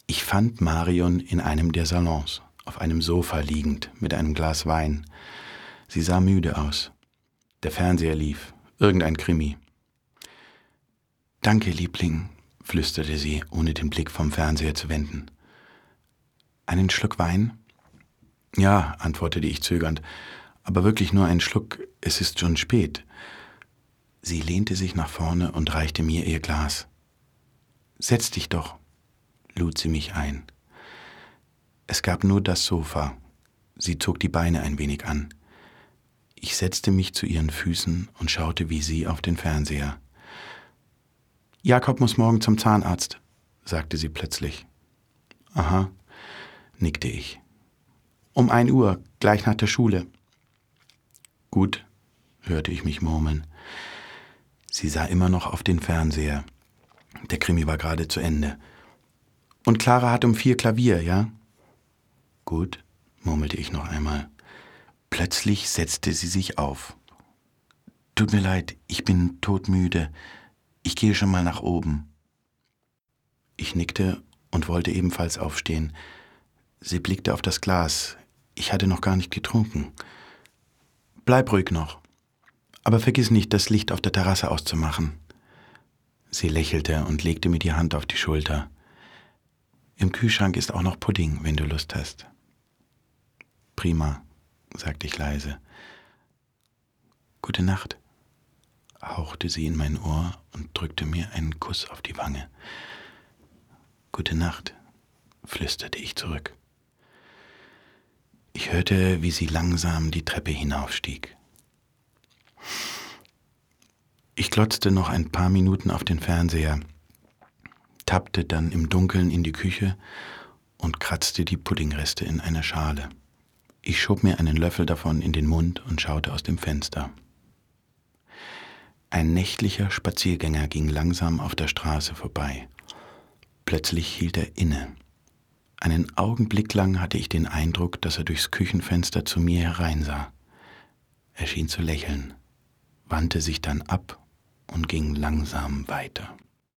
Ich fand Marion in einem der Salons, auf einem Sofa liegend, mit einem Glas Wein. Sie sah müde aus. Der Fernseher lief, irgendein Krimi. »Danke, Liebling«, flüsterte sie, ohne den Blick vom Fernseher zu wenden. »Einen Schluck Wein?« »Ja«, antwortete ich zögernd, »aber wirklich nur einen Schluck, es ist schon spät.« Sie lehnte sich nach vorne und reichte mir ihr Glas. »Setz dich doch«, lud sie mich ein. Es gab nur das Sofa. Sie zog die Beine ein wenig an. Ich setzte mich zu ihren Füßen und schaute wie sie auf den Fernseher. »Jakob muss morgen zum Zahnarzt«, sagte sie plötzlich. »Aha«, nickte ich. »Um 1 Uhr, gleich nach der Schule.« »Gut«, hörte ich mich murmeln. Sie sah immer noch auf den Fernseher. Der Krimi war gerade zu Ende. »Und Clara hat um 4 Klavier, ja?« »Gut«, murmelte ich noch einmal. Plötzlich setzte sie sich auf. »Tut mir leid, ich bin todmüde. Ich gehe schon mal nach oben.« Ich nickte und wollte ebenfalls aufstehen. Sie blickte auf das Glas. Ich hatte noch gar nicht getrunken. »Bleib ruhig noch. Aber vergiss nicht, das Licht auf der Terrasse auszumachen.« Sie lächelte und legte mir die Hand auf die Schulter. »Im Kühlschrank ist auch noch Pudding, wenn du Lust hast.« »Prima«, sagte ich leise. »Gute Nacht«, hauchte sie in mein Ohr und drückte mir einen Kuss auf die Wange. »Gute Nacht«, flüsterte ich zurück. Ich hörte, wie sie langsam die Treppe hinaufstieg. Ich glotzte noch ein paar Minuten auf den Fernseher, tappte dann im Dunkeln in die Küche und kratzte die Puddingreste in einer Schale. Ich schob mir einen Löffel davon in den Mund und schaute aus dem Fenster. Ein nächtlicher Spaziergänger ging langsam auf der Straße vorbei. Plötzlich hielt er inne. Einen Augenblick lang hatte ich den Eindruck, dass er durchs Küchenfenster zu mir hereinsah. Er schien zu lächeln, wandte sich dann ab und ging langsam weiter.